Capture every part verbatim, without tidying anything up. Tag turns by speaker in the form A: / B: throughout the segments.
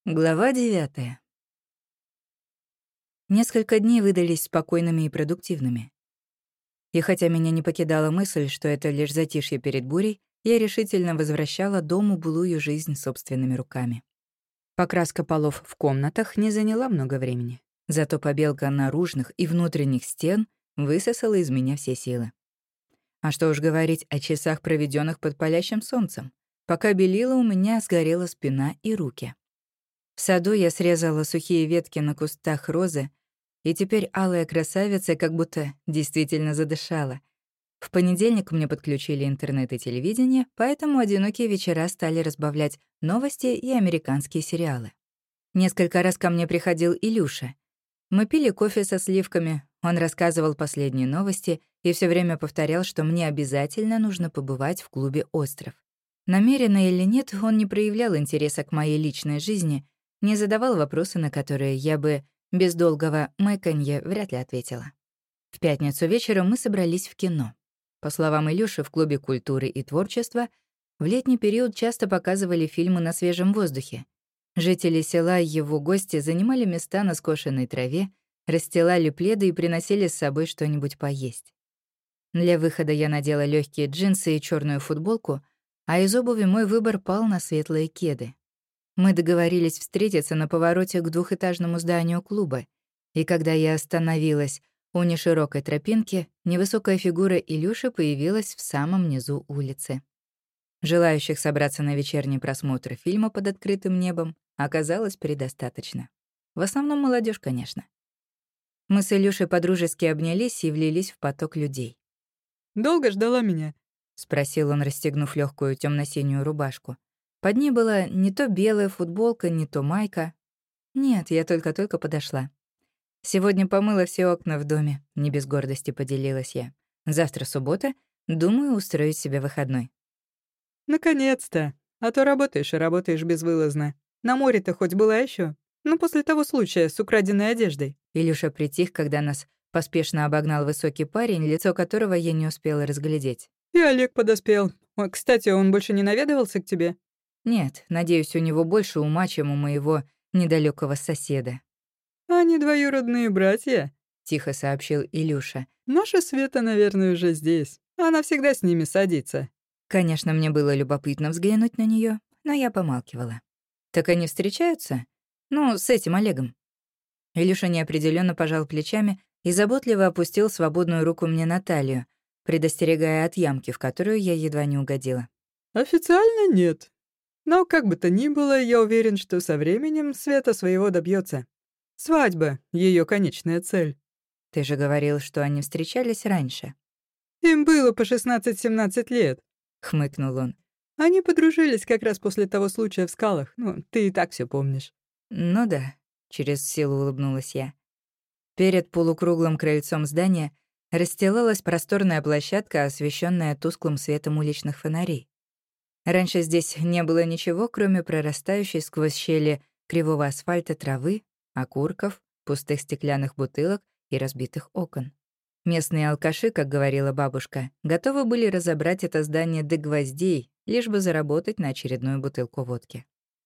A: Глава девятая. Несколько дней выдались спокойными и продуктивными. И хотя меня не покидала мысль, что это лишь затишье перед бурей, я решительно возвращала дому былую жизнь собственными руками. Покраска полов в комнатах не заняла много времени. Зато побелка наружных и внутренних стен высосала из меня все силы. А что уж говорить о часах, проведенных под палящим солнцем. Пока белила, у меня сгорела спина и руки. В саду я срезала сухие ветки на кустах розы, и теперь алая красавица как будто действительно задышала. В понедельник мне подключили интернет и телевидение, поэтому одинокие вечера стали разбавлять новости и американские сериалы. Несколько раз ко мне приходил Илюша. Мы пили кофе со сливками, он рассказывал последние новости и все время повторял, что мне обязательно нужно побывать в клубе «Остров». Намеренно или нет, он не проявлял интереса к моей личной жизни, не задавал вопросы, на которые я бы без долгого мэканья вряд ли ответила. В пятницу вечером мы собрались в кино. По словам Илюши, в Клубе культуры и творчества в летний период часто показывали фильмы на свежем воздухе. Жители села и его гости занимали места на скошенной траве, расстилали пледы и приносили с собой что-нибудь поесть. Для выхода я надела легкие джинсы и черную футболку, а из обуви мой выбор пал на светлые кеды. Мы договорились встретиться на повороте к двухэтажному зданию клуба, и когда я остановилась у неширокой тропинки, невысокая фигура Илюши появилась в самом низу улицы. Желающих собраться на вечерний просмотр фильма под открытым небом оказалось предостаточно. В основном молодежь, конечно. Мы с Илюшей подружески обнялись и влились в поток людей.
B: «Долго ждала меня?»
A: — спросил он, расстегнув легкую темно-синюю рубашку. Под ней была не то белая футболка, не то майка. Нет, я только-только подошла. Сегодня помыла все окна в доме, не без гордости поделилась я. Завтра суббота, думаю устроить себе выходной.
B: «Наконец-то! А то работаешь и работаешь безвылазно. На море-то хоть была еще? Ну, после того случая с украденной одеждой».
A: Илюша притих, когда нас поспешно обогнал высокий парень, лицо которого я не успела разглядеть.
B: «И Олег подоспел. Ой, кстати, он больше не наведывался к тебе?»
A: Нет, надеюсь, у него больше ума, чем у моего недалекого соседа.
B: «Они двоюродные братья»,
A: — тихо сообщил Илюша.
B: «Наша Света, наверное, уже здесь. Она всегда с ними садится».
A: Конечно, мне было любопытно взглянуть на нее, но я помалкивала. «Так они встречаются? Ну, с этим Олегом». Илюша неопределенно пожал плечами и заботливо опустил свободную руку мне на талию, предостерегая от ямки, в которую я едва не угодила.
B: «Официально нет. Но как бы то ни было, я уверен, что со временем Света своего добьется. Свадьба — ее конечная цель».
A: «Ты же говорил, что они встречались раньше»,
B: «Им было по шестнадцать-семнадцать лет»,
A: — хмыкнул он.
B: «Они подружились как раз после того случая в скалах. Ну, ты и так все помнишь».
A: «Ну да», — через силу улыбнулась я. Перед полукруглым крыльцом здания расстилалась просторная площадка, освещенная тусклым светом уличных фонарей. Раньше здесь не было ничего, кроме прорастающей сквозь щели кривого асфальта травы, окурков, пустых стеклянных бутылок и разбитых окон. Местные алкаши, как говорила бабушка, готовы были разобрать это здание до гвоздей, лишь бы заработать на очередную бутылку водки.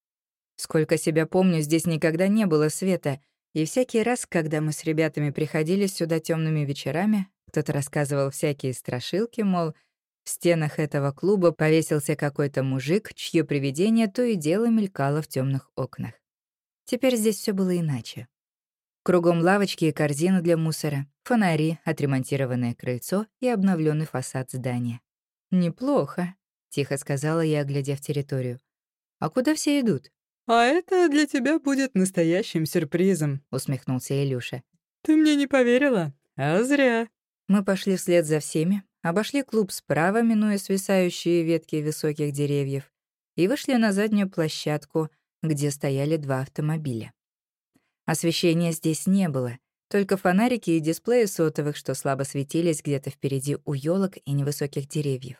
A: Сколько себя помню, здесь никогда не было света, и всякий раз, когда мы с ребятами приходили сюда темными вечерами, кто-то рассказывал всякие страшилки, мол, в стенах этого клуба повесился какой-то мужик, чье привидение то и дело мелькало в темных окнах. Теперь здесь все было иначе. Кругом лавочки и корзины для мусора, фонари, отремонтированное крыльцо и обновленный фасад здания. «Неплохо», — тихо сказала я, оглядев территорию. «А куда все идут?»
B: «А это для тебя будет настоящим сюрпризом»,
A: — усмехнулся Илюша.
B: «Ты мне не поверила? А зря».
A: Мы пошли вслед за всеми, обошли клуб справа, минуя свисающие ветки высоких деревьев, и вышли на заднюю площадку, где стояли два автомобиля. Освещения здесь не было, только фонарики и дисплеи сотовых, что слабо светились где-то впереди у ёлок и невысоких деревьев.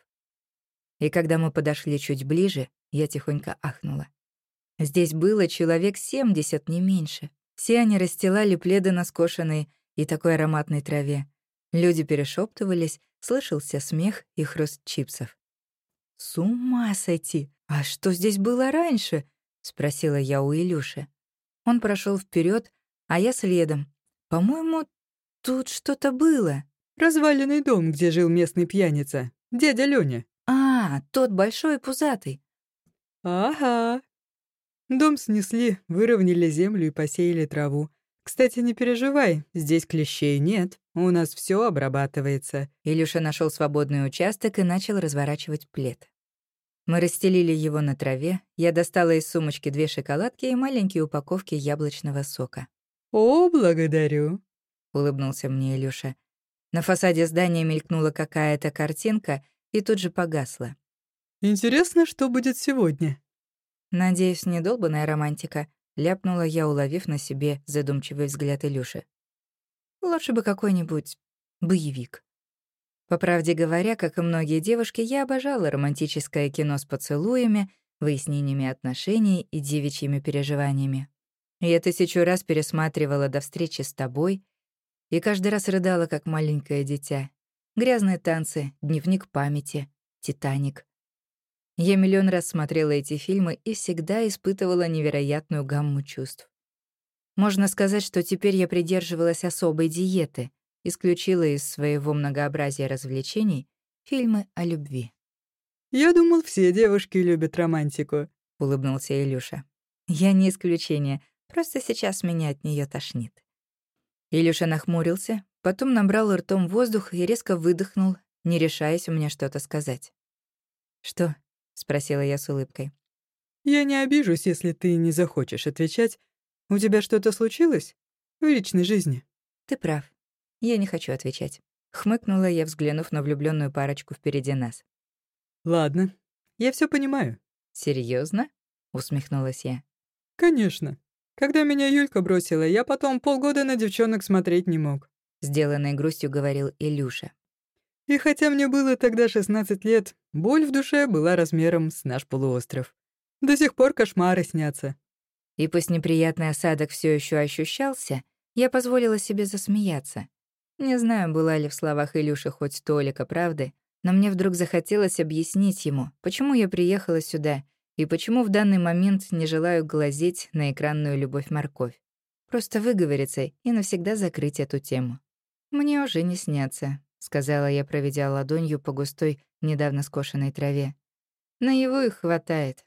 A: И когда мы подошли чуть ближе, я тихонько ахнула. Здесь было человек семьдесят, не меньше. Все они расстилали пледы на скошенной и такой ароматной траве. Люди перешептывались, слышался смех и хруст чипсов. «С ума сойти! А что здесь было раньше?» — спросила я у Илюши. Он прошел вперед, а я следом. По-моему, тут что-то было.
B: Разваленный дом, где жил местный пьяница. Дядя Лёня.
A: А, тот большой и пузатый.
B: Ага. Дом снесли, выровняли землю и посеяли траву. Кстати, не переживай, здесь клещей нет. У нас все обрабатывается.
A: Илюша нашел свободный участок и начал разворачивать плед. Мы расстелили его на траве, я достала из сумочки две шоколадки и маленькие упаковки яблочного сока.
B: «О, благодарю»,
A: — улыбнулся мне Илюша. На фасаде здания мелькнула какая-то картинка и тут же погасла.
B: «Интересно, что будет сегодня?»
A: «Надеюсь, недолбанная романтика», — ляпнула я, уловив на себе задумчивый взгляд Илюши. «Лучше бы какой-нибудь боевик». По правде говоря, как и многие девушки, я обожала романтическое кино с поцелуями, выяснениями отношений и девичьими переживаниями. Я тысячу раз пересматривала до встречи с тобой и каждый раз рыдала, как маленькое дитя. «Грязные танцы», «Дневник памяти», «Титаник». Я миллион раз смотрела эти фильмы и всегда испытывала невероятную гамму чувств. Можно сказать, что теперь я придерживалась особой диеты, исключила из своего многообразия развлечений фильмы о любви.
B: «Я думал, все девушки любят романтику»,
A: — улыбнулся Илюша. «Я не исключение, просто сейчас меня от нее тошнит». Илюша нахмурился, потом набрал ртом воздух и резко выдохнул, не решаясь у меня что-то сказать. «Что?» — спросила я с улыбкой.
B: «Я не обижусь, если ты не захочешь отвечать. У тебя что-то случилось в личной жизни?»
A: «Ты прав. Я не хочу отвечать», — хмыкнула я, взглянув на влюбленную парочку впереди нас.
B: «Ладно, я все понимаю».
A: Серьезно? Усмехнулась я.
B: «Конечно. Когда меня Юлька бросила, я потом полгода на девчонок смотреть не мог»,
A: — сделанной грустью говорил Илюша.
B: «И хотя мне было тогда шестнадцать лет, боль в душе была размером с наш полуостров. До сих пор кошмары снятся».
A: И пусть неприятный осадок все еще ощущался, я позволила себе засмеяться. Не знаю, была ли в словах Илюши хоть толика правды, но мне вдруг захотелось объяснить ему, почему я приехала сюда и почему в данный момент не желаю глазеть на экранную любовь-морковь. Просто выговориться и навсегда закрыть эту тему. «Мне уже не снятся», — сказала я, проведя ладонью по густой, недавно скошенной траве. «Наяву их хватает».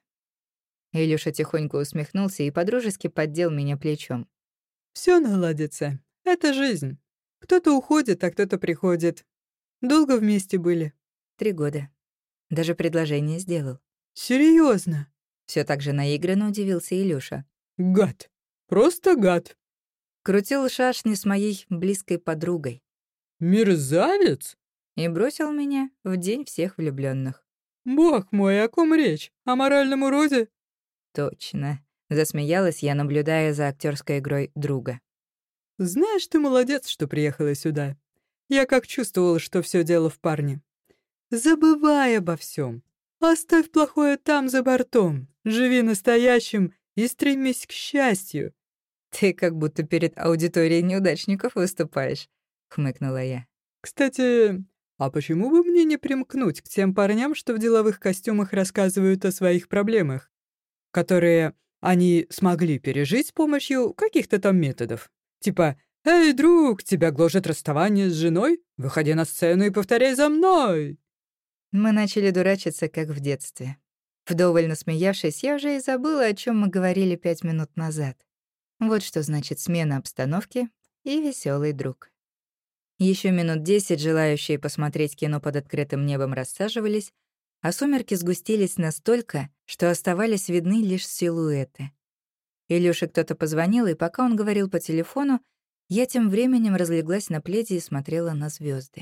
A: Илюша тихонько усмехнулся и подружески поддел меня плечом.
B: Все наладится. Это жизнь. Кто-то уходит, а кто-то приходит. Долго вместе были?»
A: «Три года. Даже предложение сделал».
B: Серьезно?
A: Все так же наигранно удивился Илюша.
B: «Гад. Просто гад».
A: Крутил шашни с моей близкой подругой.
B: «Мерзавец?»
A: И бросил меня в день всех влюбленных.
B: «Бог мой, о ком речь? О моральном уроде?»
A: «Точно», — засмеялась я, наблюдая за актерской игрой друга.
B: «Знаешь, ты молодец, что приехала сюда. Я как чувствовала, что все дело в парне. Забывай обо всем. Оставь плохое там, за бортом. Живи настоящим и стремись к счастью».
A: «Ты как будто перед аудиторией неудачников выступаешь», — хмыкнула я.
B: «Кстати, а почему бы мне не примкнуть к тем парням, что в деловых костюмах рассказывают о своих проблемах, которые они смогли пережить с помощью каких-то там методов? Типа, «Эй, друг, тебя гложет расставание с женой? Выходи на сцену и повторяй за мной!»
A: Мы начали дурачиться, как в детстве. Вдоволь насмеявшись, я уже и забыла, о чем мы говорили пять минут назад. Вот что значит смена обстановки и веселый друг. Еще минут десять желающие посмотреть кино под открытым небом рассаживались, а сумерки сгустились настолько, что оставались видны лишь силуэты. Илюше кто-то позвонил, и пока он говорил по телефону, я тем временем разлеглась на пледе и смотрела на звезды.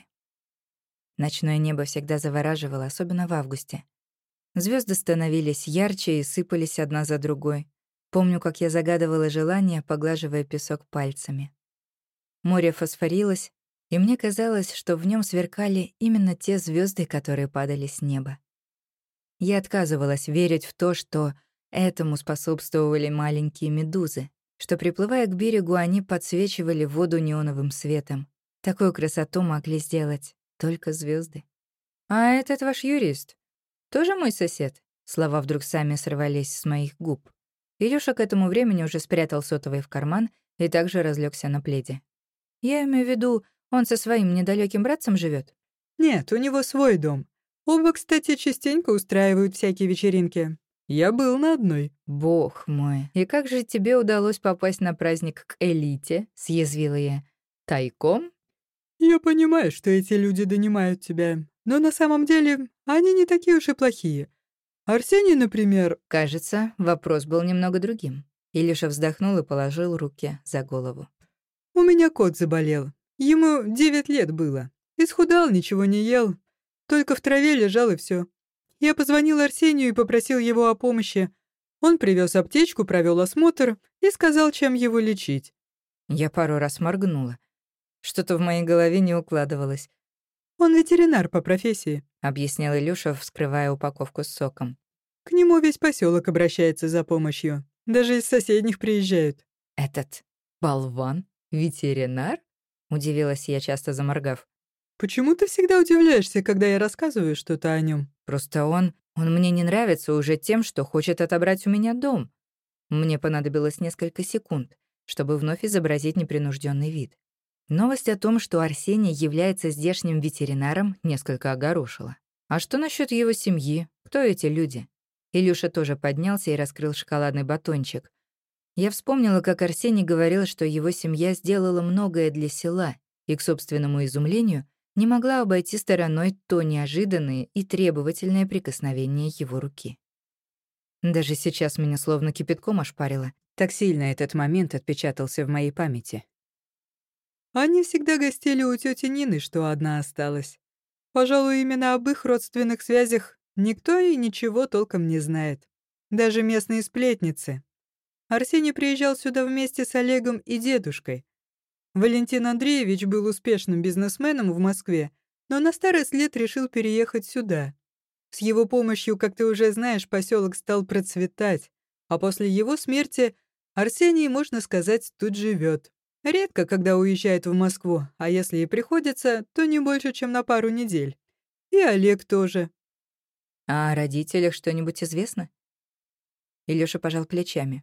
A: Ночное небо всегда завораживало, особенно в августе. Звезды становились ярче и сыпались одна за другой. Помню, как я загадывала желание, поглаживая песок пальцами. Море фосфорилось, и мне казалось, что в нем сверкали именно те звезды, которые падали с неба. Я отказывалась верить в то, что этому способствовали маленькие медузы, что, приплывая к берегу, они подсвечивали воду неоновым светом. Такую красоту могли сделать только звезды. «А этот ваш юрист тоже мой сосед?» Слова вдруг сами сорвались с моих губ. Илюша к этому времени уже спрятал сотовый в карман и также разлегся на пледе. «Я имею в виду, он со своим недалеким братцем живет?
B: Нет, у него свой дом. Оба, кстати, частенько устраивают всякие вечеринки. Я был на одной».
A: «Бог мой, и как же тебе удалось попасть на праздник к элите?» — съязвила я. «Тайком?»
B: «Я понимаю, что эти люди донимают тебя, но на самом деле они не такие уж и плохие. Арсений, например...»
A: Кажется, вопрос был немного другим. Илюша вздохнул и положил руки за голову.
B: «У меня кот заболел. Ему девять лет было. Исхудал, ничего не ел. Только в траве лежал и все. Я позвонил Арсению и попросил его о помощи. Он привез аптечку, провел осмотр и сказал, чем его лечить».
A: Я пару раз моргнула. Что-то в моей голове не укладывалось.
B: «Он ветеринар по профессии»,
A: — объяснил Илюша, вскрывая упаковку с соком.
B: «К нему весь поселок обращается за помощью. Даже из соседних приезжают».
A: «Этот болван? Ветеринар?» — удивилась я, часто заморгав.
B: «Почему ты всегда удивляешься, когда я рассказываю что-то о нем?
A: «Просто он... он мне не нравится уже тем, что хочет отобрать у меня дом». Мне понадобилось несколько секунд, чтобы вновь изобразить непринужденный вид. Новость о том, что Арсений является здешним ветеринаром, несколько огорошила. А что насчет его семьи? Кто эти люди? Илюша тоже поднялся и раскрыл шоколадный батончик. Я вспомнила, как Арсений говорил, что его семья сделала многое для села, и, к собственному изумлению, не могла обойти стороной то неожиданное и требовательное прикосновение его руки. Даже сейчас меня словно кипятком ошпарило. Так сильно этот момент отпечатался в моей памяти.
B: Они всегда гостили у тети Нины, что одна осталась. Пожалуй, именно об их родственных связях никто и ничего толком не знает. Даже местные сплетницы. Арсений приезжал сюда вместе с Олегом и дедушкой. Валентин Андреевич был успешным бизнесменом в Москве, но на старость лет решил переехать сюда. С его помощью, как ты уже знаешь, поселок стал процветать, а после его смерти Арсений, можно сказать, тут живет. Редко, когда уезжает в Москву, а если и приходится, то не больше, чем на пару недель. И Олег тоже.
A: А о родителях что-нибудь известно? Илюша пожал плечами.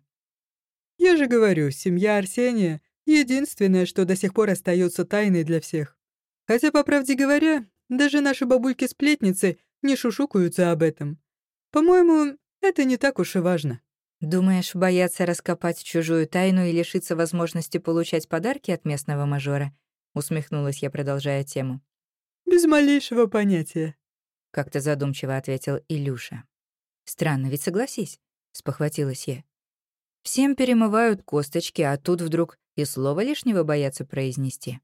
B: Я же говорю, семья Арсения — единственное, что до сих пор остается тайной для всех. Хотя, по правде говоря, даже наши бабульки-сплетницы не шушукаются об этом. По-моему, это не так уж и важно.
A: «Думаешь, боятся раскопать чужую тайну и лишиться возможности получать подарки от местного мажора?» — усмехнулась я, продолжая тему.
B: «Без малейшего понятия»,
A: — как-то задумчиво ответил Илюша. «Странно, ведь согласись», — спохватилась я. «Всем перемывают косточки, а тут вдруг и слова лишнего боятся произнести.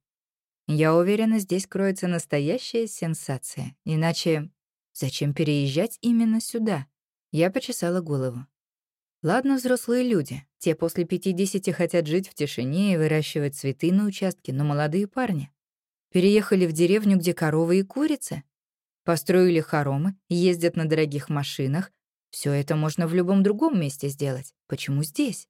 A: Я уверена, здесь кроется настоящая сенсация. Иначе зачем переезжать именно сюда?» Я почесала голову. Ладно, взрослые люди. Те после пятидесяти хотят жить в тишине и выращивать цветы на участке, но молодые парни переехали в деревню, где коровы и курицы, построили хоромы, ездят на дорогих машинах. Все это можно в любом другом месте сделать. Почему здесь?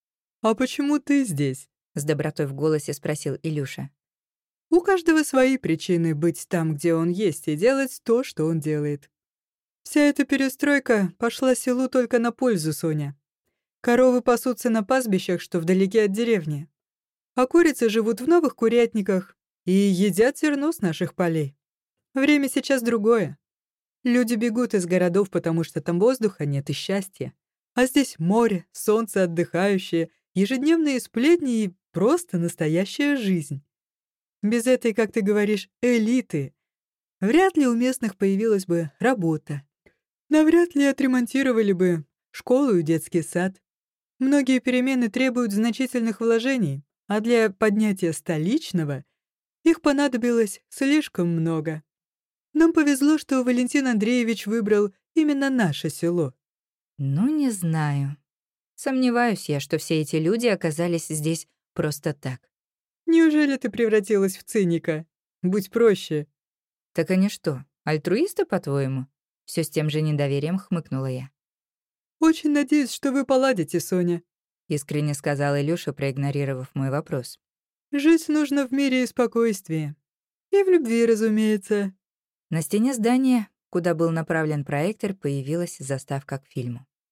B: «А почему ты здесь?»
A: — с добротой в голосе спросил Илюша.
B: «У каждого свои причины быть там, где он есть, и делать то, что он делает. Вся эта перестройка пошла селу только на пользу, Соня. Коровы пасутся на пастбищах, что вдалеке от деревни. А курицы живут в новых курятниках и едят зерно с наших полей. Время сейчас другое. Люди бегут из городов, потому что там воздуха нет и счастья. А здесь море, солнце отдыхающее, ежедневные сплетни и просто настоящая жизнь. Без этой, как ты говоришь, элиты вряд ли у местных появилась бы работа. Навряд ли отремонтировали бы школу и детский сад. Многие перемены требуют значительных вложений, а для поднятия столичного их понадобилось слишком много. Нам повезло, что Валентин Андреевич выбрал именно наше село».
A: Ну, не знаю. Сомневаюсь я, что все эти люди оказались здесь просто так.
B: «Неужели ты превратилась в циника? Будь проще».
A: Так они что, альтруисты, по-твоему? Все с тем же недоверием хмыкнула я.
B: «Очень надеюсь, что вы поладите, Соня»,
A: — искренне сказал Илюша, проигнорировав мой вопрос.
B: «Жить нужно в мире и спокойствии. И в любви, разумеется».
A: На стене здания, куда был направлен проектор, появилась заставка к фильму.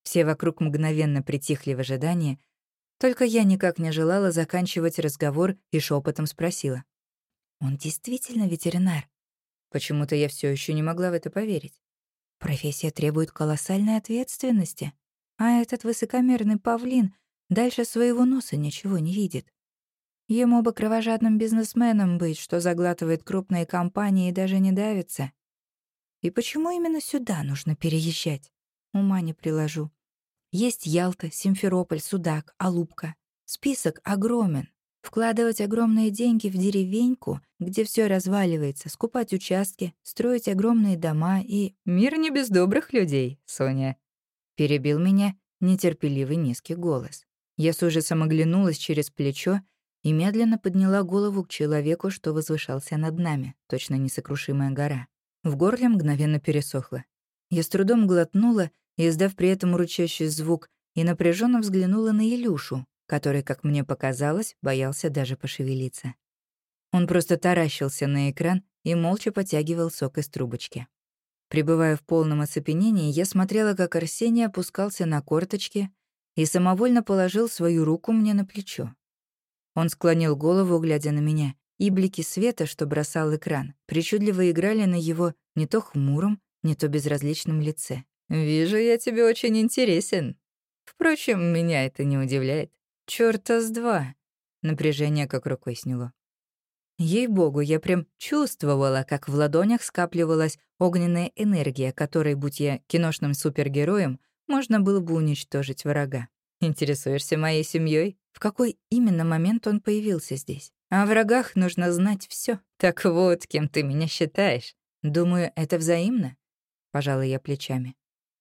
A: Все вокруг мгновенно притихли в ожидании, только я никак не желала заканчивать разговор и шепотом спросила. «Он действительно ветеринар?» Почему-то я все еще не могла в это поверить. Профессия требует колоссальной ответственности, а этот высокомерный павлин дальше своего носа ничего не видит. Ему бы кровожадным бизнесменом быть, что заглатывает крупные компании и даже не давится. И почему именно сюда нужно переезжать? Ума не приложу. Есть Ялта, Симферополь, Судак, Алупка. Список огромен. Вкладывать огромные деньги в деревеньку, где все разваливается, скупать участки, строить огромные дома и... «Мир не без добрых людей, Соня», — перебил меня нетерпеливый низкий голос. Я с ужасом оглянулась через плечо и медленно подняла голову к человеку, что возвышался над нами, точно несокрушимая гора. В горле мгновенно пересохло. Я с трудом глотнула, издав при этом урчащий звук, и напряженно взглянула на Илюшу, который, как мне показалось, боялся даже пошевелиться. Он просто таращился на экран и молча потягивал сок из трубочки. Пребывая в полном оцепенении, я смотрела, как Арсений опускался на корточки и самовольно положил свою руку мне на плечо. Он склонил голову, глядя на меня, и блики света, что бросал экран, причудливо играли на его не то хмуром, не то безразличном лице. «Вижу, я тебе очень интересен. Впрочем, меня это не удивляет. Чёрта с два!» Напряжение как рукой сняло. Ей-богу, я прям чувствовала, как в ладонях скапливалась огненная энергия, которой, будь я киношным супергероем, можно было бы уничтожить врага. Интересуешься моей семьей? В какой именно момент он появился здесь? О врагах нужно знать все. Так вот, кем ты меня считаешь. Думаю, это взаимно. Пожала я плечами.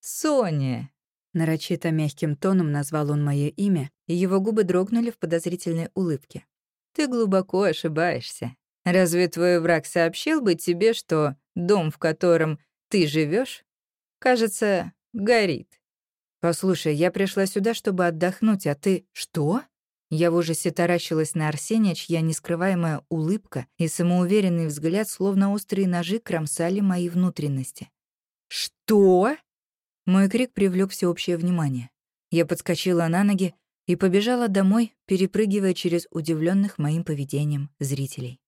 A: Соня! Нарочито мягким тоном назвал он мое имя, и его губы дрогнули в подозрительной улыбке. «Ты глубоко ошибаешься. Разве твой враг сообщил бы тебе, что дом, в котором ты живешь, кажется, горит? Послушай, я пришла сюда, чтобы отдохнуть, а ты... Что?» Я в ужасе таращилась на Арсения, чья нескрываемая улыбка и самоуверенный взгляд, словно острые ножи, кромсали мои внутренности. «Что?» Мой крик привлек всеобщее внимание. Я подскочила на ноги и побежала домой, перепрыгивая через удивленных моим поведением зрителей.